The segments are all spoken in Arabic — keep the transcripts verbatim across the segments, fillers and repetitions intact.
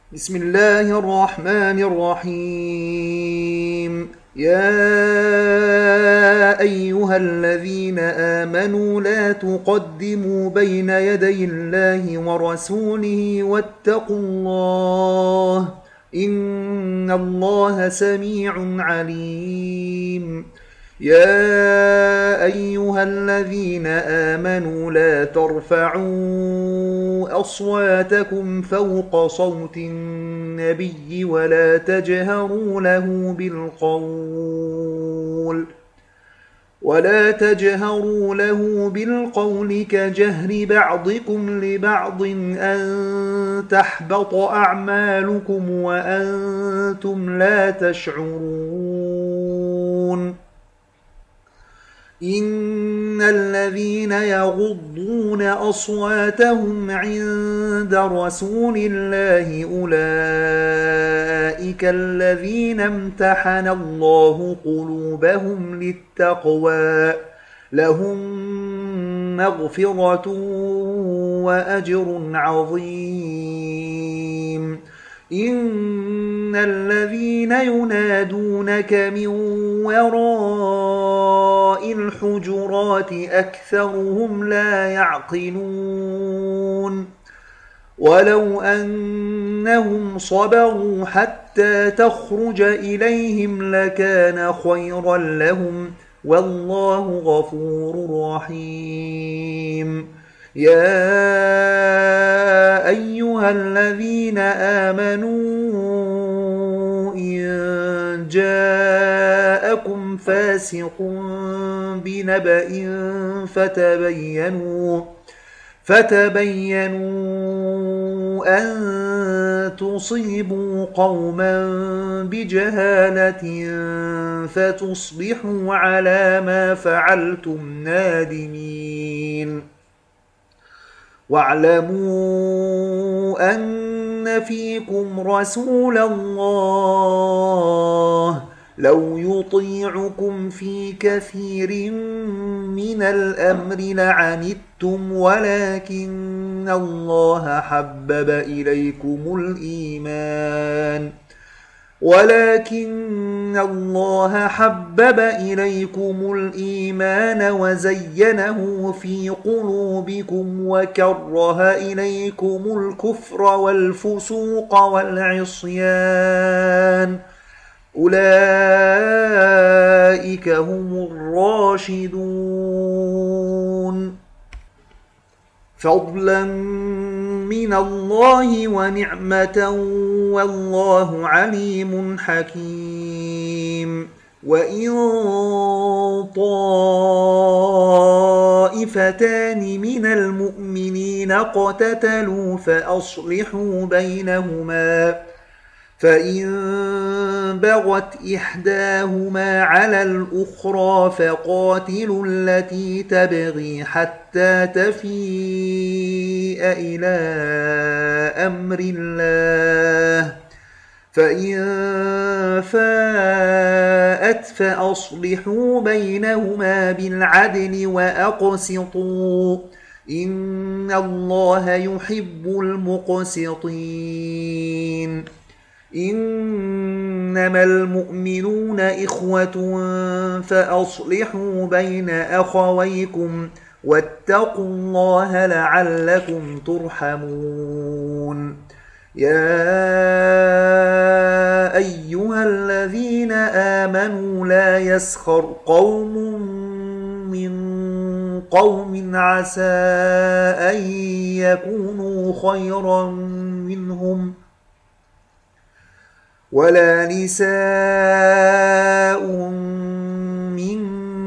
بسم الله الرحمن الرحيم. يا أيها الذين آمنوا لا تقدموا بين يدي الله ورسوله واتقوا الله إن الله سميع عليم. يا أيها الذين آمنوا لا ترفعوا أصواتكم فوق صوت النبي ولا تجهروا له بالقول ولا تجهروا له بالقول كجهر بعضكم لبعض أن تحبط أعمالكم وأنتم لا تشعرون. إن الذين يغضون أصواتهم عند رسول الله أولئك الذين امتحن الله قلوبهم للتقوى لهم مغفرة وأجر عظيم. إن الذين ينادونك من وراء الحجرات أكثرهم لا يعقلون. ولو أنهم صبروا حتى تخرج إليهم لكان خيرا لهم والله غفور رحيم. يا أيها الذين آمنوا إن جاءكم فاسق بنبأ فتبينوا فتبينوا أن تصيبوا قوما بجهالة فتصبحوا على ما فعلتم نادمين. واعلموا أن فيكم رسول الله لو يطيعكم في كثير من الأمر لعنتم ولكن الله حبب إليكم الإيمان ولكن الله حبب إليكم الإيمان وزينه في قلوبكم وكره إليكم الكفر والفسوق والعصيان أولئك هم الراشدون فضلا من الله ونعمة والله عليم حكيم. وإن طائفتان من المؤمنين اقتتلوا فأصلحوا بينهما فإن بغت إحداهما على الأخرى فقاتلوا التي تبغي حتى تفيء إلى أمر الله فإن فاءت فأصلحوا بينهما بالعدل وأقسطوا إن الله يحب المقسطين. إنما المؤمنون إخوة فأصلحوا بين أخويكم واتقوا الله لعلكم ترحمون. يا أيها الذين آمنوا لا يسخر قوم من قوم عسى أن يكونوا خيرا منهم ولا نساء من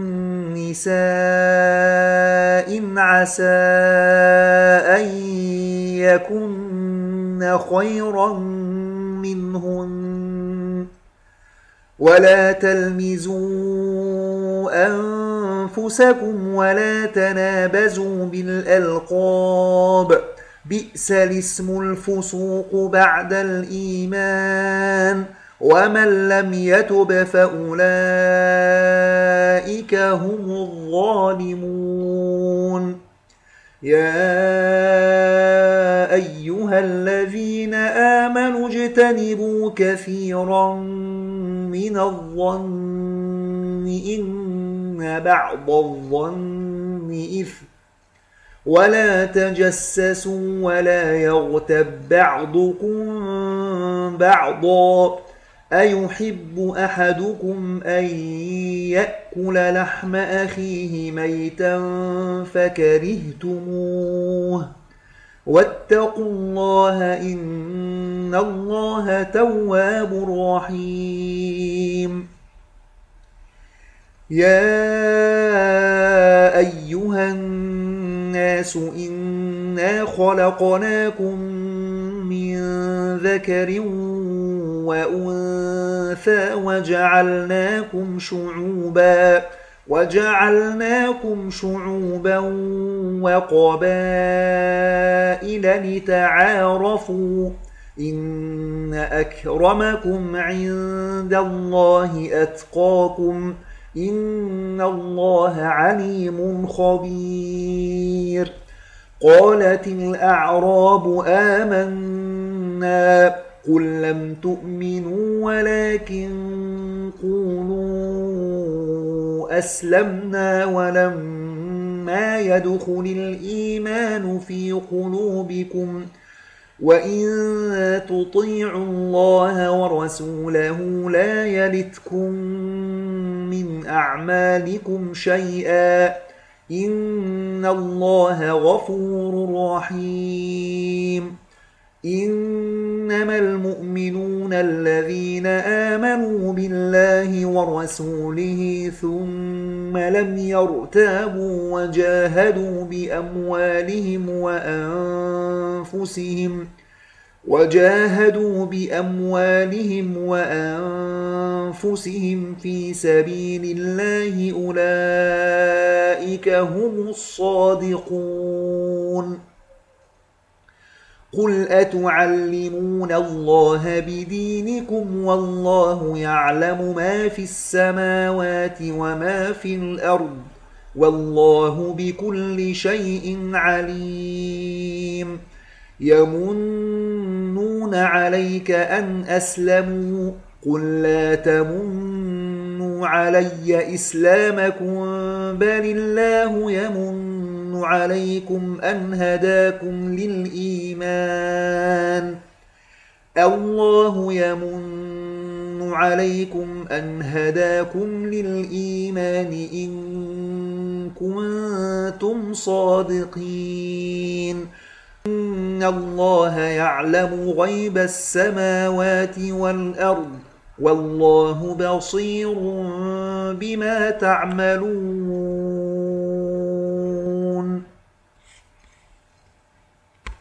نساء عسى أن يكن خيرا منهن ولا تلمزوا أنفسكم ولا تنابزوا بالألقاب بئس الاسم الفسوق بعد الإيمان ومن لم يتب فأولئك هم الظالمون. يا أيها أيها الذين آمنوا اجتنبوا كثيرا من الظن إن بعض الظن إثم ولا تجسسوا ولا يغتب بعضكم بعضا أيحب أحدكم أن يأكل لحم أخيه ميتا فكرهتموه واتقوا الله إن الله تواب رحيم يا أيها الناس إنا خلقناكم من ذكر وأنثى وجعلناكم شعوبا وجعلناكم شعوبا وقبائل لتعارفوا إن أكرمكم عند الله أتقاكم إن الله عليم خبير قالت الأعراب آمنا قل لم تؤمنوا ولكن قولوا أسلمنا ولما يدخل الإيمان في قلوبكم وإن تطيعوا الله ورسوله لا يلتكم من أعمالكم شيئا إن الله غفور رحيم إنما المؤمنون الذين آمنوا بالله ورسوله ثم لم يرتابوا وجاهدوا بأموالهم وأنفسهم وجاهدوا بأموالهم وأنفسهم في سبيل الله أولئك هم الصادقون قل أتعلمون الله بدينكم والله يعلم ما في السماوات وما في الأرض والله بكل شيء عليم يمنون عليك أن أسلموا قل لا تمنوا علي إسلامكم بل الله يمن عليكم أن هداكم للإيمان الله يمن عليكم أن هداكم للإيمان إن كنتم صادقين إن الله يعلم غيب السماوات والأرض والله بصير بما تعملون